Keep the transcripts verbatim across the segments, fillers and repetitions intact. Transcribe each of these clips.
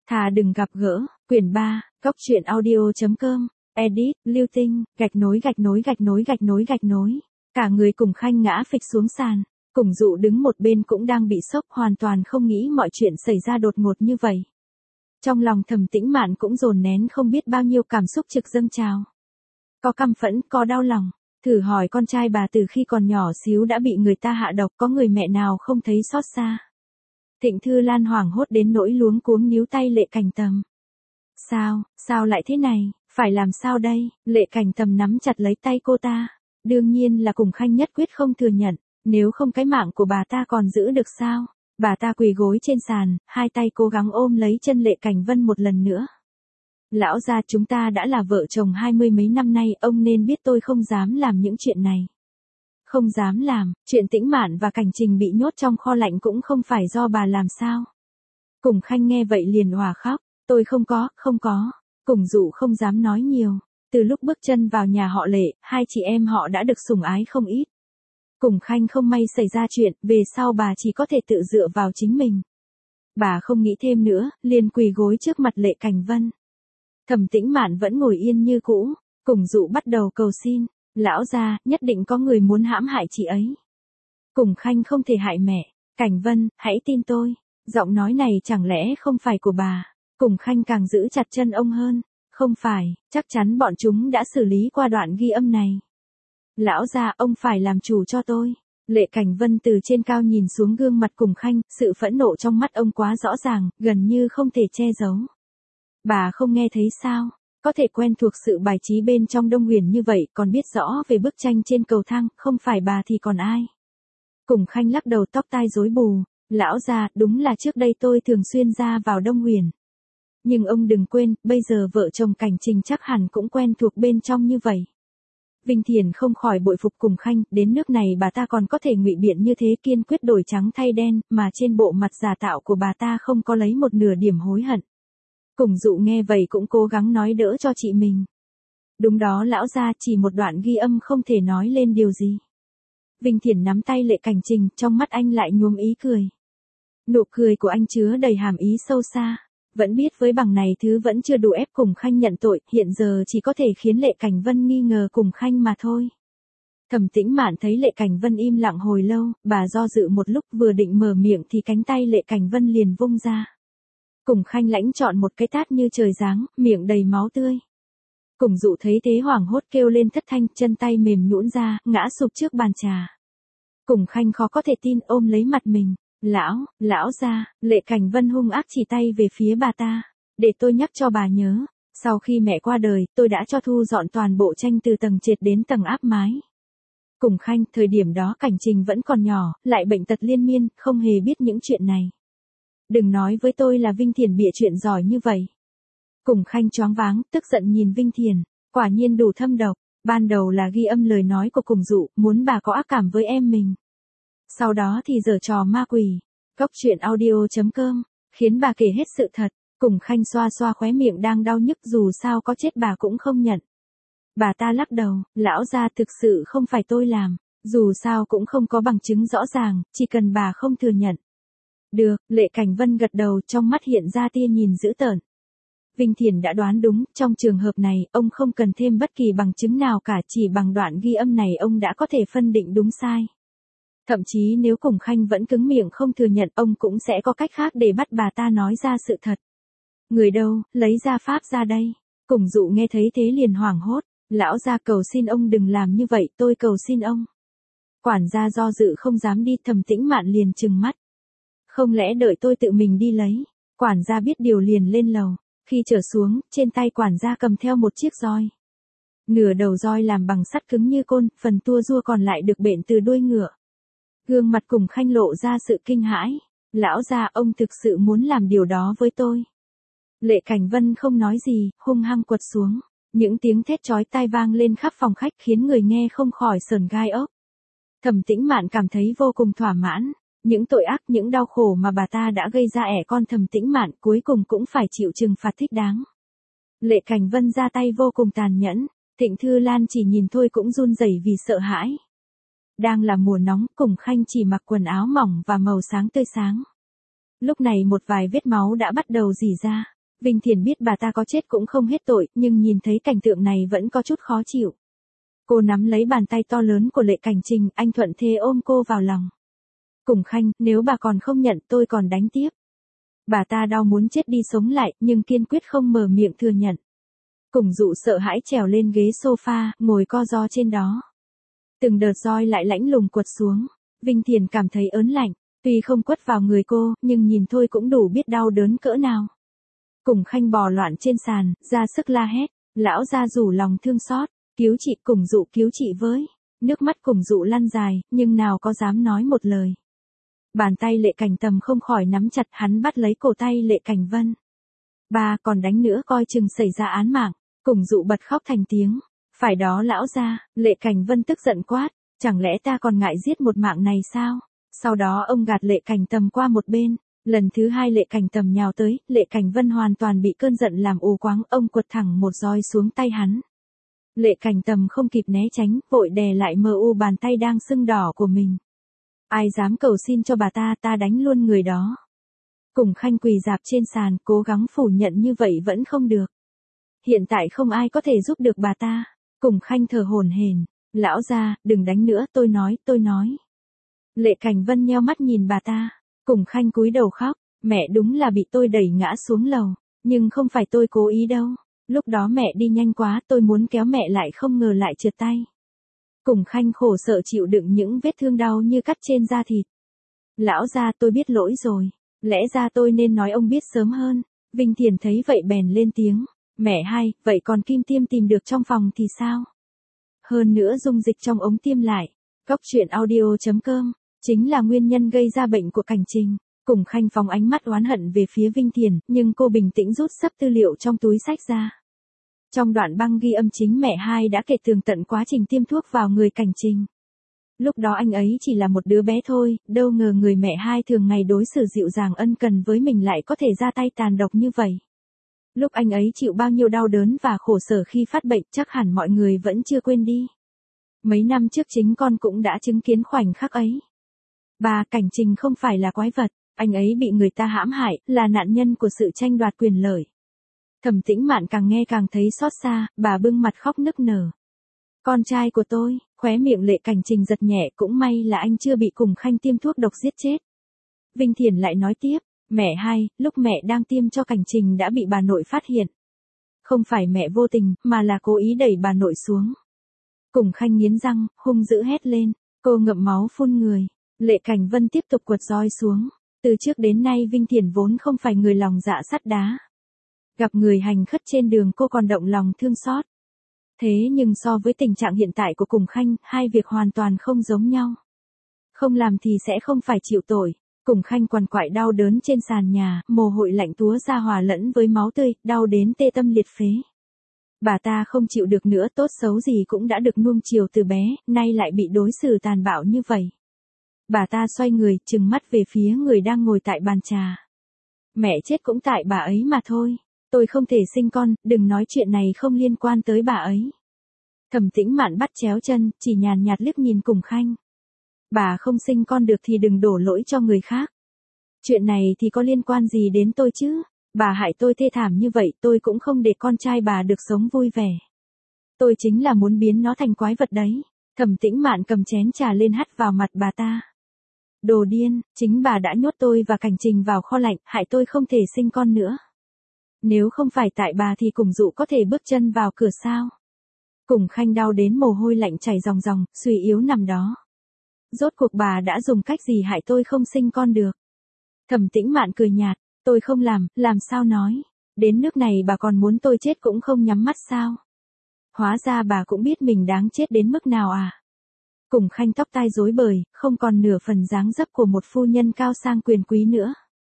Thà đừng gặp gỡ, quyển ba, góc truyện audio.com, edit, Lưu Tinh, gạch nối gạch nối gạch nối gạch nối gạch nối. Cả người cùng Khanh ngã phịch xuống sàn, cùng Dụ đứng một bên cũng đang bị sốc, hoàn toàn không nghĩ mọi chuyện xảy ra đột ngột như vậy. Trong lòng Thẩm Tĩnh Mạn cũng dồn nén không biết bao nhiêu cảm xúc trực dâng trào. Có căm phẫn, có đau lòng. Thử hỏi con trai bà từ khi còn nhỏ xíu đã bị người ta hạ độc, có người mẹ nào không thấy xót xa. Thịnh Thư Lan hoảng hốt đến nỗi luống cuống níu tay Lệ Cảnh Tầm. Sao, sao lại thế này, phải làm sao đây? Lệ Cảnh Tầm nắm chặt lấy tay cô ta. Đương nhiên là cùng Khanh nhất quyết không thừa nhận, nếu không cái mạng của bà ta còn giữ được sao? Bà ta quỳ gối trên sàn, hai tay cố gắng ôm lấy chân Lệ Cảnh Vân một lần nữa. Lão gia, chúng ta đã là vợ chồng hai mươi mấy năm nay, ông nên biết tôi không dám làm những chuyện này. Không dám làm, chuyện Tĩnh Mạn và Cảnh Trình bị nhốt trong kho lạnh cũng không phải do bà làm sao. Cùng Khanh nghe vậy liền òa khóc, tôi không có, không có. Cùng Dụ không dám nói nhiều, từ lúc bước chân vào nhà họ Lệ, hai chị em họ đã được sủng ái không ít. Cùng Khanh không may xảy ra chuyện, về sau bà chỉ có thể tự dựa vào chính mình. Bà không nghĩ thêm nữa, liền quỳ gối trước mặt Lệ Cảnh Vân. Thẩm Tĩnh Mạn vẫn ngồi yên như cũ, cùng Dụ bắt đầu cầu xin, lão gia, nhất định có người muốn hãm hại chị ấy. Cùng Khanh không thể hại mẹ, Cảnh Vân, hãy tin tôi, giọng nói này chẳng lẽ không phải của bà. Cùng Khanh càng giữ chặt chân ông hơn, không phải, chắc chắn bọn chúng đã xử lý qua đoạn ghi âm này. Lão gia, ông phải làm chủ cho tôi. Lệ Cảnh Vân từ trên cao nhìn xuống gương mặt Cùng Khanh, sự phẫn nộ trong mắt ông quá rõ ràng, gần như không thể che giấu. Bà không nghe thấy sao? Có thể quen thuộc sự bài trí bên trong Đông Huyền như vậy, còn biết rõ về bức tranh trên cầu thang, không phải bà thì còn ai? Cùng Khanh lắc đầu, tóc tai rối bù. Lão gia, đúng là trước đây tôi thường xuyên ra vào Đông Huyền. Nhưng ông đừng quên, bây giờ vợ chồng Cảnh Trình chắc hẳn cũng quen thuộc bên trong như vậy. Vinh Thiền không khỏi bội phục Cùng Khanh, đến nước này bà ta còn có thể ngụy biện như thế, kiên quyết đổi trắng thay đen, mà trên bộ mặt giả tạo của bà ta không có lấy một nửa điểm hối hận. Cùng Dụ nghe vậy cũng cố gắng nói đỡ cho chị mình. Đúng đó lão gia, chỉ một đoạn ghi âm không thể nói lên điều gì. Vinh Thiển nắm tay Lệ Cảnh Trình, trong mắt anh lại nhuốm ý cười. Nụ cười của anh chứa đầy hàm ý sâu xa. Vẫn biết với bằng này thứ vẫn chưa đủ ép Cùng Khanh nhận tội, hiện giờ chỉ có thể khiến Lệ Cảnh Vân nghi ngờ Cùng Khanh mà thôi. Thẩm Tĩnh Mạn thấy Lệ Cảnh Vân im lặng hồi lâu, bà do dự một lúc, vừa định mở miệng thì cánh tay Lệ Cảnh Vân liền vung ra. Cùng Khanh lãnh chọn một cái tát như trời giáng, miệng đầy máu tươi. Cùng Dụ thấy thế hoảng hốt kêu lên thất thanh, chân tay mềm nhũn ra, ngã sụp trước bàn trà. Cùng Khanh khó có thể tin, ôm lấy mặt mình. Lão, lão gia, Lệ Cảnh Vân hung ác chỉ tay về phía bà ta. Để tôi nhắc cho bà nhớ, sau khi mẹ qua đời, tôi đã cho thu dọn toàn bộ tranh từ tầng trệt đến tầng áp mái. Cùng Khanh, thời điểm đó Cảnh Trình vẫn còn nhỏ, lại bệnh tật liên miên, không hề biết những chuyện này. Đừng nói với tôi là Vinh Thiền bịa chuyện giỏi như vậy. Cùng Khanh choáng váng, tức giận nhìn Vinh Thiền, quả nhiên đủ thâm độc, ban đầu là ghi âm lời nói của Cùng Dụ, muốn bà có ác cảm với em mình. Sau đó thì giở trò ma quỷ. Góc truyện audio.com, khiến bà kể hết sự thật. Cùng Khanh xoa xoa khóe miệng đang đau nhức, dù sao có chết bà cũng không nhận. Bà ta lắc đầu, lão gia, thực sự không phải tôi làm, dù sao cũng không có bằng chứng rõ ràng, chỉ cần bà không thừa nhận. Được, Lệ Cảnh Vân gật đầu, trong mắt hiện ra tia nhìn dữ tợn. Vinh Thiền đã đoán đúng, trong trường hợp này, ông không cần thêm bất kỳ bằng chứng nào cả, chỉ bằng đoạn ghi âm này ông đã có thể phân định đúng sai. Thậm chí nếu Cùng Khanh vẫn cứng miệng không thừa nhận, ông cũng sẽ có cách khác để bắt bà ta nói ra sự thật. Người đâu, lấy ra pháp ra đây. Cùng Dụ nghe thấy thế liền hoảng hốt. Lão gia, cầu xin ông đừng làm như vậy, tôi cầu xin ông. Quản gia do dự không dám đi, Thẩm Tĩnh Mạn liền trừng mắt. Không lẽ đợi tôi tự mình đi lấy? Quản gia biết điều liền lên lầu. Khi trở xuống, trên tay quản gia cầm theo một chiếc roi. Nửa đầu roi làm bằng sắt cứng như côn, phần tua rua còn lại được bện từ đuôi ngựa. Gương mặt Cùng Khanh lộ ra sự kinh hãi. Lão gia, ông thực sự muốn làm điều đó với tôi. Lệ Cảnh Vân không nói gì, hung hăng quật xuống. Những tiếng thét chói tai vang lên khắp phòng khách khiến người nghe không khỏi sởn gai ốc. Thẩm Tĩnh Mạn cảm thấy vô cùng thỏa mãn. Những tội ác, những đau khổ mà bà ta đã gây ra ẻ con Thẩm Tĩnh Mạn cuối cùng cũng phải chịu trừng phạt thích đáng. Lệ Cảnh Vân ra tay vô cùng tàn nhẫn. Thịnh Thư Lan chỉ nhìn thôi cũng run rẩy vì sợ hãi. Đang là mùa nóng, Cùng Khanh chỉ mặc quần áo mỏng và màu sáng tươi sáng. Lúc này một vài vết máu đã bắt đầu rỉ ra. Vinh Thiền biết bà ta có chết cũng không hết tội, nhưng nhìn thấy cảnh tượng này vẫn có chút khó chịu. Cô nắm lấy bàn tay to lớn của Lệ Cảnh Trình, anh thuận thế ôm cô vào lòng. Cùng Khanh, nếu bà còn không nhận tôi còn đánh tiếp. Bà ta đau muốn chết đi sống lại, nhưng kiên quyết không mở miệng thừa nhận. Cùng Dụ sợ hãi trèo lên ghế sofa, ngồi co ro trên đó. Từng đợt roi lại lãnh lùng quật xuống. Vinh Thiền cảm thấy ớn lạnh, tuy không quất vào người cô, nhưng nhìn thôi cũng đủ biết đau đớn cỡ nào. Cùng Khanh bò loạn trên sàn, ra sức la hét, lão gia rủ lòng thương xót, cứu chị, Cùng Dụ cứu chị với. Nước mắt Cùng Dụ lăn dài, nhưng nào có dám nói một lời. Bàn tay Lệ Cảnh Tầm không khỏi nắm chặt, hắn bắt lấy cổ tay Lệ Cảnh Vân. Ba, còn đánh nữa coi chừng xảy ra án mạng. Cùng Dụ bật khóc thành tiếng. Phải đó lão gia, Lệ Cảnh Vân tức giận quát, chẳng lẽ ta còn ngại giết một mạng này sao? Sau đó ông gạt Lệ Cảnh Tầm qua một bên. Lần thứ hai Lệ Cảnh Tầm nhào tới, Lệ Cảnh Vân hoàn toàn bị cơn giận làm ù quáng, ông quật thẳng một roi xuống tay hắn. Lệ Cảnh Tầm không kịp né tránh, vội đè lại mờ u bàn tay đang sưng đỏ của mình. Ai dám cầu xin cho bà ta, ta đánh luôn người đó. Cùng Khanh quỳ rạp trên sàn, cố gắng phủ nhận như vậy vẫn không được. Hiện tại không ai có thể giúp được bà ta. Cùng Khanh thở hổn hển, lão gia, đừng đánh nữa, tôi nói, tôi nói. Lệ Cảnh Vân nheo mắt nhìn bà ta. Cùng Khanh cúi đầu khóc, mẹ đúng là bị tôi đẩy ngã xuống lầu, nhưng không phải tôi cố ý đâu. Lúc đó mẹ đi nhanh quá, tôi muốn kéo mẹ lại không ngờ lại trượt tay. Cùng Khanh khổ sở chịu đựng những vết thương đau như cắt trên da thịt. Lão gia, tôi biết lỗi rồi, lẽ ra tôi nên nói ông biết sớm hơn. Vinh Thiền thấy vậy bèn lên tiếng, mẹ hai, vậy còn kim tiêm tìm được trong phòng thì sao? Hơn nữa dung dịch trong ống tiêm lại. Góc truyện audio chấm com chính là nguyên nhân gây ra bệnh của Cảnh Trình. Cùng Khanh phóng ánh mắt oán hận về phía Vinh Thiền, nhưng cô bình tĩnh rút sấp tư liệu trong túi sách ra. Trong đoạn băng ghi âm chính mẹ hai đã kể tường tận quá trình tiêm thuốc vào người Cảnh Trình. Lúc đó anh ấy chỉ là một đứa bé thôi, đâu ngờ người mẹ hai thường ngày đối xử dịu dàng ân cần với mình lại có thể ra tay tàn độc như vậy. Lúc anh ấy chịu bao nhiêu đau đớn và khổ sở khi phát bệnh chắc hẳn mọi người vẫn chưa quên đi. Mấy năm trước chính con cũng đã chứng kiến khoảnh khắc ấy. Bà, Cảnh Trình không phải là quái vật, anh ấy bị người ta hãm hại, là nạn nhân của sự tranh đoạt quyền lợi. Thẩm Tĩnh Mạn càng nghe càng thấy xót xa, bà bưng mặt khóc nức nở. Con trai của tôi, khóe miệng Lệ Cảnh Trình giật nhẹ, cũng may là anh chưa bị Cùng Khanh tiêm thuốc độc giết chết. Vinh Thiền lại nói tiếp, mẹ hai, lúc mẹ đang tiêm cho Cảnh Trình đã bị bà nội phát hiện. Không phải mẹ vô tình, mà là cố ý đẩy bà nội xuống. Cùng Khanh nghiến răng, hung dữ hét lên, cô ngậm máu phun người. Lệ Cảnh Vân tiếp tục quật roi xuống. Từ trước đến nay Vinh Thiền vốn không phải người lòng dạ sắt đá. Gặp người hành khất trên đường cô còn động lòng thương xót. Thế nhưng so với tình trạng hiện tại của Cùng Khanh, hai việc hoàn toàn không giống nhau. Không làm thì sẽ không phải chịu tội. Cùng Khanh quằn quại đau đớn trên sàn nhà, mồ hôi lạnh túa ra hòa lẫn với máu tươi, đau đến tê tâm liệt phế. Bà ta không chịu được nữa, tốt xấu gì cũng đã được nuông chiều từ bé, nay lại bị đối xử tàn bạo như vậy. Bà ta xoay người, trừng mắt về phía người đang ngồi tại bàn trà. Mẹ chết cũng tại bà ấy mà thôi. Tôi không thể sinh con, đừng nói chuyện này không liên quan tới bà ấy. Thẩm Tĩnh Mạn bắt chéo chân, chỉ nhàn nhạt liếc nhìn Cùng Khanh. Bà không sinh con được thì đừng đổ lỗi cho người khác. Chuyện này thì có liên quan gì đến tôi chứ? Bà hại tôi thê thảm như vậy, tôi cũng không để con trai bà được sống vui vẻ. Tôi chính là muốn biến nó thành quái vật đấy. Thẩm Tĩnh Mạn cầm chén trà lên hắt vào mặt bà ta. Đồ điên, chính bà đã nhốt tôi và Cảnh Trình vào kho lạnh, hại tôi không thể sinh con nữa. Nếu không phải tại bà thì Cùng Dụ có thể bước chân vào cửa sao? Cùng Khanh đau đến mồ hôi lạnh chảy ròng ròng, suy yếu nằm đó. Rốt cuộc bà đã dùng cách gì hại tôi không sinh con được? Thẩm Tĩnh Mạn cười nhạt, tôi không làm, làm sao nói? Đến nước này bà còn muốn tôi chết cũng không nhắm mắt sao? Hóa ra bà cũng biết mình đáng chết đến mức nào à? Cùng Khanh tóc tai rối bời, không còn nửa phần dáng dấp của một phu nhân cao sang quyền quý nữa.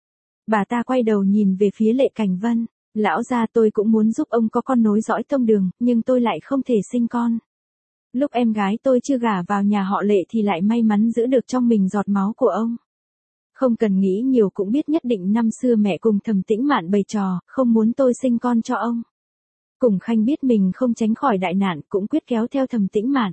Bà ta quay đầu nhìn về phía Lệ Cảnh Vân, lão gia, tôi cũng muốn giúp ông có con nối dõi tông đường, nhưng tôi lại không thể sinh con. Lúc em gái tôi chưa gả vào nhà họ Lệ thì lại may mắn giữ được trong mình giọt máu của ông. Không cần nghĩ nhiều cũng biết nhất định năm xưa mẹ cùng Thẩm Tĩnh Mạn bày trò, không muốn tôi sinh con cho ông. Cùng Khanh biết mình không tránh khỏi đại nạn, cũng quyết kéo theo Thẩm Tĩnh Mạn.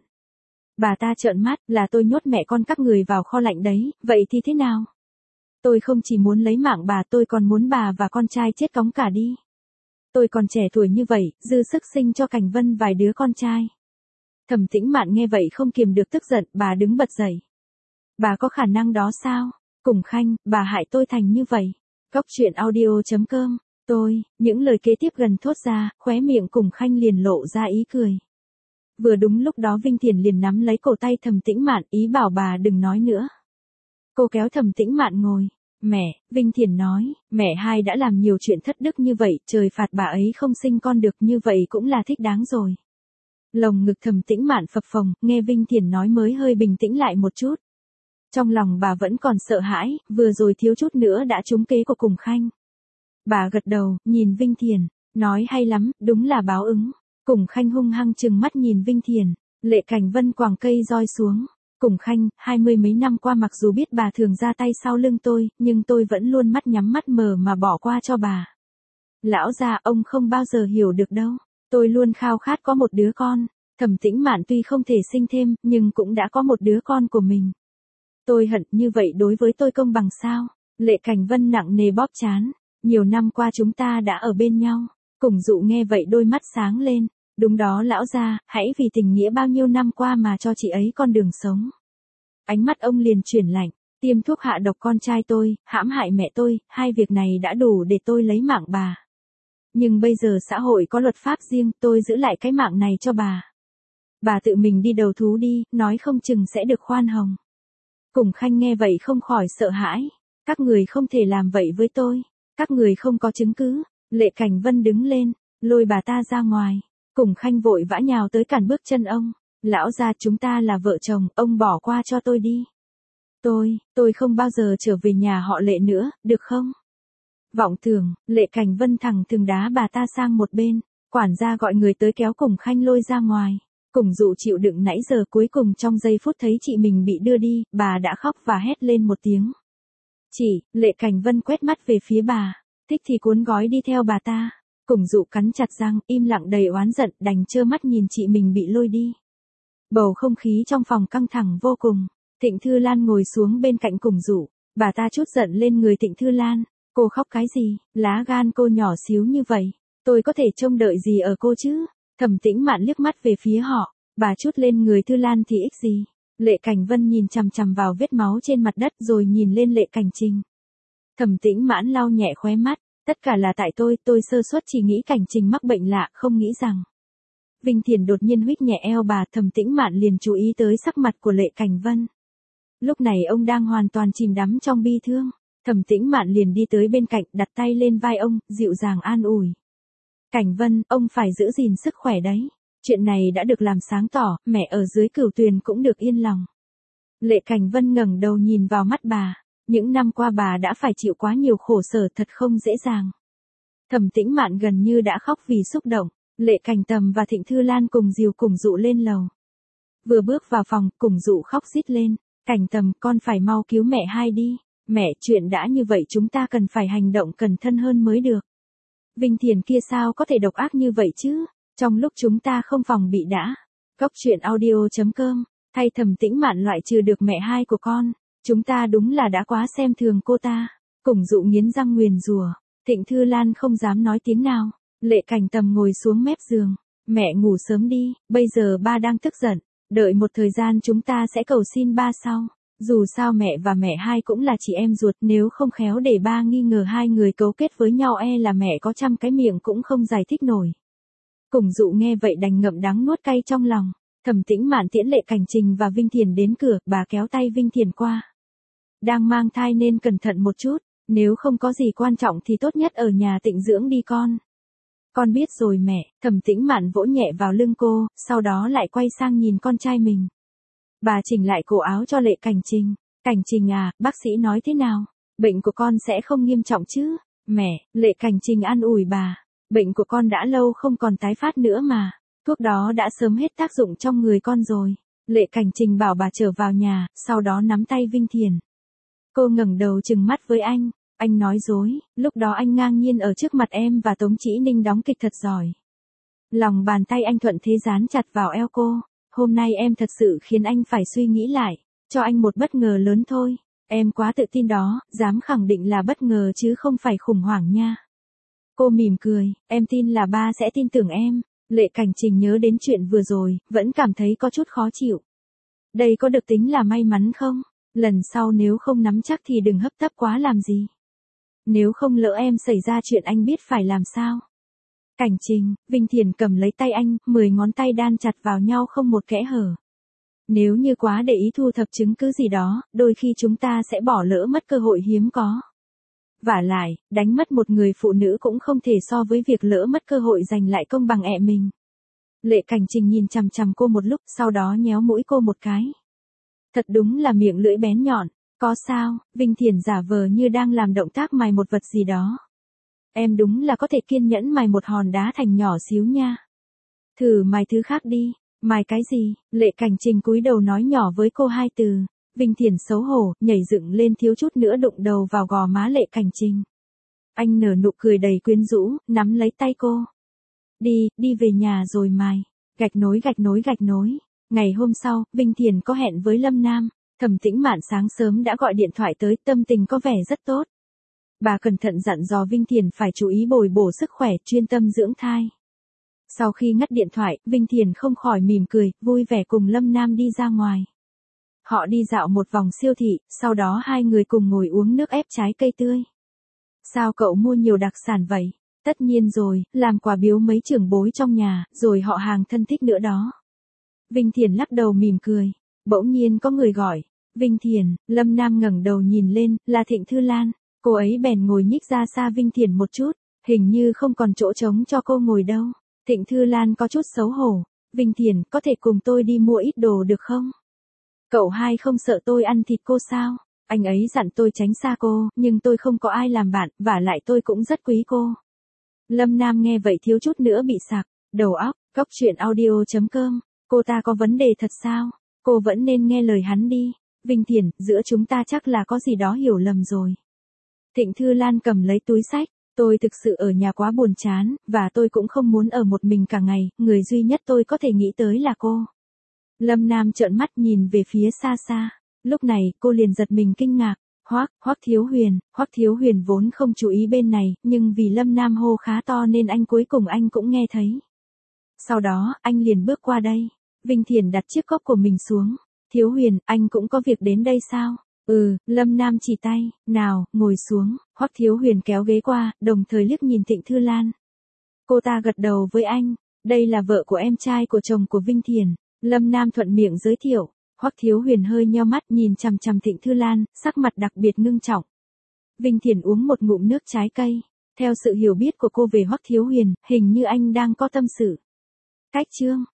Bà ta trợn mắt, là tôi nhốt mẹ con các người vào kho lạnh đấy, vậy thì thế nào? Tôi không chỉ muốn lấy mạng bà, tôi còn muốn bà và con trai chết cóng cả đi. Tôi còn trẻ tuổi như vậy, dư sức sinh cho Cảnh Vân vài đứa con trai. Thẩm Tĩnh Mạn nghe vậy không kiềm được tức giận, bà đứng bật dậy. Bà có khả năng đó sao? Cùng Khanh, bà hại tôi thành như vậy. Góc truyện audio chấm com, tôi, những lời kế tiếp gần thốt ra, khóe miệng Cùng Khanh liền lộ ra ý cười. Vừa đúng lúc đó Vinh Thiền liền nắm lấy cổ tay Thẩm Tĩnh Mạn, ý bảo bà đừng nói nữa. Cô kéo Thẩm Tĩnh Mạn ngồi. Mẹ, Vinh Thiền nói, mẹ hai đã làm nhiều chuyện thất đức như vậy, trời phạt bà ấy không sinh con được, như vậy cũng là thích đáng rồi. Lồng ngực Thẩm Tĩnh Mạn phập phồng, nghe Vinh Thiền nói mới hơi bình tĩnh lại một chút. Trong lòng bà vẫn còn sợ hãi, vừa rồi thiếu chút nữa đã trúng kế của Cùng Khanh. Bà gật đầu, nhìn Vinh Thiền, nói hay lắm, đúng là báo ứng. Cùng Khanh hung hăng trừng mắt nhìn Vinh Thiền, Lệ Cảnh Vân quàng cây roi xuống. Cùng Khanh, hai mươi mấy năm qua mặc dù biết bà thường ra tay sau lưng tôi, nhưng tôi vẫn luôn mắt nhắm mắt mờ mà bỏ qua cho bà. Lão già, ông không bao giờ hiểu được đâu. Tôi luôn khao khát có một đứa con. Thẩm Tĩnh Mạn tuy không thể sinh thêm, nhưng cũng đã có một đứa con của mình. Tôi hận như vậy đối với tôi công bằng sao? Lệ Cảnh Vân nặng nề bóp trán. Nhiều năm qua chúng ta đã ở bên nhau. Cùng Dụ nghe vậy đôi mắt sáng lên. Đúng đó lão gia, hãy vì tình nghĩa bao nhiêu năm qua mà cho chị ấy con đường sống. Ánh mắt ông liền chuyển lạnh, tiêm thuốc hạ độc con trai tôi, hãm hại mẹ tôi, hai việc này đã đủ để tôi lấy mạng bà. Nhưng bây giờ xã hội có luật pháp riêng, tôi giữ lại cái mạng này cho bà. Bà tự mình đi đầu thú đi, nói không chừng sẽ được khoan hồng. Cùng Khanh nghe vậy không khỏi sợ hãi. Các người không thể làm vậy với tôi. Các người không có chứng cứ. Lệ Cảnh Vân đứng lên, lôi bà ta ra ngoài. Cùng Khanh vội vã nhào tới cản bước chân ông. Lão gia, chúng ta là vợ chồng, ông bỏ qua cho tôi đi. Tôi, tôi không bao giờ trở về nhà họ Lệ nữa, được không? Vọng tưởng, Lệ Cảnh Vân thẳng thừng đá bà ta sang một bên. Quản gia gọi người tới kéo Cùng Khanh lôi ra ngoài. Cùng Dụ chịu đựng nãy giờ, cuối cùng trong giây phút thấy chị mình bị đưa đi, bà đã khóc và hét lên một tiếng. Chị, Lệ Cảnh Vân quét mắt về phía bà. Thích thì cuốn gói đi theo bà ta. Cùng Dụ cắn chặt răng, im lặng đầy oán giận, đành trơ mắt nhìn chị mình bị lôi đi. Bầu không khí trong phòng căng thẳng vô cùng. Thịnh Thư Lan ngồi xuống bên cạnh Cùng Dụ. Bà ta trút giận lên người Thịnh Thư Lan. Cô khóc cái gì? Lá gan cô nhỏ xíu như vậy. Tôi có thể trông đợi gì ở cô chứ? Thẩm Tĩnh Mạn liếc mắt về phía họ. Bà trút lên người Thư Lan thì ích gì? Lệ Cảnh Vân nhìn chằm chằm vào vết máu trên mặt đất rồi nhìn lên Lệ Cảnh Trình. Thẩm Tĩnh Mạn lau nhẹ khóe mắt. Tất cả là tại tôi, tôi sơ suất chỉ nghĩ Cảnh Trình mắc bệnh lạ, không nghĩ rằng. Vinh Thiền đột nhiên huých nhẹ eo bà, Thẩm Tĩnh Mạn liền chú ý tới sắc mặt của Lệ Cảnh Vân. Lúc này ông đang hoàn toàn chìm đắm trong bi thương. Thẩm Tĩnh Mạn liền đi tới bên cạnh, đặt tay lên vai ông, dịu dàng an ủi. Cảnh Vân, ông phải giữ gìn sức khỏe đấy. Chuyện này đã được làm sáng tỏ, mẹ ở dưới Cửu Tuyền cũng được yên lòng. Lệ Cảnh Vân ngẩng đầu nhìn vào mắt bà. Những năm qua bà đã phải chịu quá nhiều khổ sở, thật không dễ dàng. Thẩm Tĩnh Mạn gần như đã khóc vì xúc động. Lệ Cảnh Tầm và Thịnh Thư Lan cùng dìu Cùng Dụ lên lầu. Vừa bước vào phòng, Cùng Dụ khóc rít lên. Cảnh Tầm, con phải mau cứu mẹ hai đi. Mẹ, chuyện đã như vậy chúng ta cần phải hành động cẩn thận hơn mới được. Vinh Thiền kia sao có thể độc ác như vậy chứ? Trong lúc chúng ta không phòng bị đã. Góc truyện audio chấm com. Thay Thẩm Tĩnh Mạn loại trừ được mẹ hai của con. Chúng ta đúng là đã quá xem thường cô ta. Cùng Dụ nghiến răng nguyền rủa. Thịnh Thư Lan không dám nói tiếng nào. Lệ Cảnh Tầm ngồi xuống mép giường. Mẹ ngủ sớm đi, bây giờ ba đang tức giận. Đợi một thời gian chúng ta sẽ cầu xin ba sau. Dù sao mẹ và mẹ hai cũng là chị em ruột, nếu không khéo để ba nghi ngờ hai người cấu kết với nhau e là mẹ có trăm cái miệng cũng không giải thích nổi. Cùng Dụ nghe vậy đành ngậm đắng nuốt cay trong lòng. Thẩm Tĩnh Mạn tiễn Lệ Cảnh Trình và Vinh Thiền đến cửa, bà kéo tay Vinh Thiền qua. Đang mang thai nên cẩn thận một chút, nếu không có gì quan trọng thì tốt nhất ở nhà tịnh dưỡng đi con. Con biết rồi mẹ. Thẩm Tĩnh Mạn vỗ nhẹ vào lưng cô, sau đó lại quay sang nhìn con trai mình. Bà chỉnh lại cổ áo cho Lệ Cảnh Trình. Cảnh Trình à, bác sĩ nói thế nào? Bệnh của con sẽ không nghiêm trọng chứ? Mẹ, Lệ Cảnh Trình an ủi bà. Bệnh của con đã lâu không còn tái phát nữa mà. Thuốc đó đã sớm hết tác dụng trong người con rồi. Lệ Cảnh Trình bảo bà trở vào nhà, sau đó nắm tay Vinh Thiền. Cô ngẩng đầu trừng mắt với anh. Anh nói dối, lúc đó anh ngang nhiên ở trước mặt em và Tống Chỉ Ninh đóng kịch thật giỏi. Lòng bàn tay anh thuận thế dán chặt vào eo cô. Hôm nay em thật sự khiến anh phải suy nghĩ lại, cho anh một bất ngờ lớn thôi. Em quá tự tin đó, dám khẳng định là bất ngờ chứ không phải khủng hoảng nha. Cô mỉm cười, em tin là ba sẽ tin tưởng em. Lệ Cảnh Trình nhớ đến chuyện vừa rồi, vẫn cảm thấy có chút khó chịu. Đây có được tính là may mắn không? Lần sau nếu không nắm chắc thì đừng hấp tấp quá làm gì. Nếu không lỡ em xảy ra chuyện anh biết phải làm sao? Cảnh Trình, Vinh Thiền cầm lấy tay anh, mười ngón tay đan chặt vào nhau không một kẽ hở. Nếu như quá để ý thu thập chứng cứ gì đó, đôi khi chúng ta sẽ bỏ lỡ mất cơ hội hiếm có. Vả lại, đánh mất một người phụ nữ cũng không thể so với việc lỡ mất cơ hội giành lại công bằng ẹ mình. Lệ Cảnh Trình nhìn chằm chằm cô một lúc, sau đó nhéo mũi cô một cái. Thật đúng là miệng lưỡi bén nhọn. Có sao? Vinh Thiền giả vờ như đang làm động tác mài một vật gì đó. Em đúng là có thể kiên nhẫn mài một hòn đá thành nhỏ xíu nha. Thử mài thứ khác đi. Mài cái gì? Lệ Cảnh Trình cúi đầu nói nhỏ với cô hai từ. Vinh Thiền xấu hổ, nhảy dựng lên thiếu chút nữa đụng đầu vào gò má Lệ Cảnh Trình. Anh nở nụ cười đầy quyến rũ, nắm lấy tay cô. Đi, đi về nhà rồi mài. Gạch nối gạch nối gạch nối. Ngày hôm sau, Vinh Thiền có hẹn với Lâm Nam. Thẩm Tĩnh Mạn sáng sớm đã gọi điện thoại tới, tâm tình có vẻ rất tốt. Bà cẩn thận dặn dò Vinh Thiền phải chú ý bồi bổ sức khỏe, chuyên tâm dưỡng thai. Sau khi ngắt điện thoại, Vinh Thiền không khỏi mỉm cười, vui vẻ cùng Lâm Nam đi ra ngoài. Họ đi dạo một vòng siêu thị, sau đó hai người cùng ngồi uống nước ép trái cây tươi. Sao cậu mua nhiều đặc sản vậy? Tất nhiên rồi, làm quà biếu mấy trưởng bối trong nhà, rồi họ hàng thân thích nữa đó. Vinh Thiền lắc đầu mỉm cười. Bỗng nhiên có người gọi. Vinh Thiền, Lâm Nam ngẩng đầu nhìn lên, là Thịnh Thư Lan. Cô ấy bèn ngồi nhích ra xa Vinh Thiền một chút, hình như không còn chỗ trống cho cô ngồi đâu. Thịnh Thư Lan có chút xấu hổ. Vinh Thiền, có thể cùng tôi đi mua ít đồ được không? Cậu hai không sợ tôi ăn thịt cô sao? Anh ấy dặn tôi tránh xa cô, nhưng tôi không có ai làm bạn, vả lại tôi cũng rất quý cô. Lâm Nam nghe vậy thiếu chút nữa bị sặc, đầu óc, góc chuyện audio chấm com. Cô ta có vấn đề thật sao? Cô vẫn nên nghe lời hắn đi. Vinh Thiền, giữa chúng ta chắc là có gì đó hiểu lầm rồi. Thịnh Thư Lan cầm lấy túi xách. Tôi thực sự ở nhà quá buồn chán, và tôi cũng không muốn ở một mình cả ngày, người duy nhất tôi có thể nghĩ tới là cô. Lâm Nam trợn mắt nhìn về phía xa xa. Lúc này, cô liền giật mình kinh ngạc. Hoắc, Hoắc Thiếu Huyền, Hoắc Thiếu Huyền vốn không chú ý bên này, nhưng vì Lâm Nam hô khá to nên anh cuối cùng anh cũng nghe thấy. Sau đó, anh liền bước qua đây. Vinh Thiền đặt chiếc cốc của mình xuống. Thiếu Huyền, anh cũng có việc đến đây sao? Ừ, Lâm Nam chỉ tay, nào, ngồi xuống. Hoắc Thiếu Huyền kéo ghế qua, đồng thời liếc nhìn Thịnh Thư Lan. Cô ta gật đầu với anh. Đây là vợ của em trai của chồng của Vinh Thiền. Lâm Nam thuận miệng giới thiệu. Hoắc Thiếu Huyền hơi nheo mắt nhìn chằm chằm Thịnh Thư Lan, sắc mặt đặc biệt ngưng trọng. Vinh Thiền uống một ngụm nước trái cây. Theo sự hiểu biết của cô về Hoắc Thiếu Huyền, hình như anh đang có tâm sự. Cách chương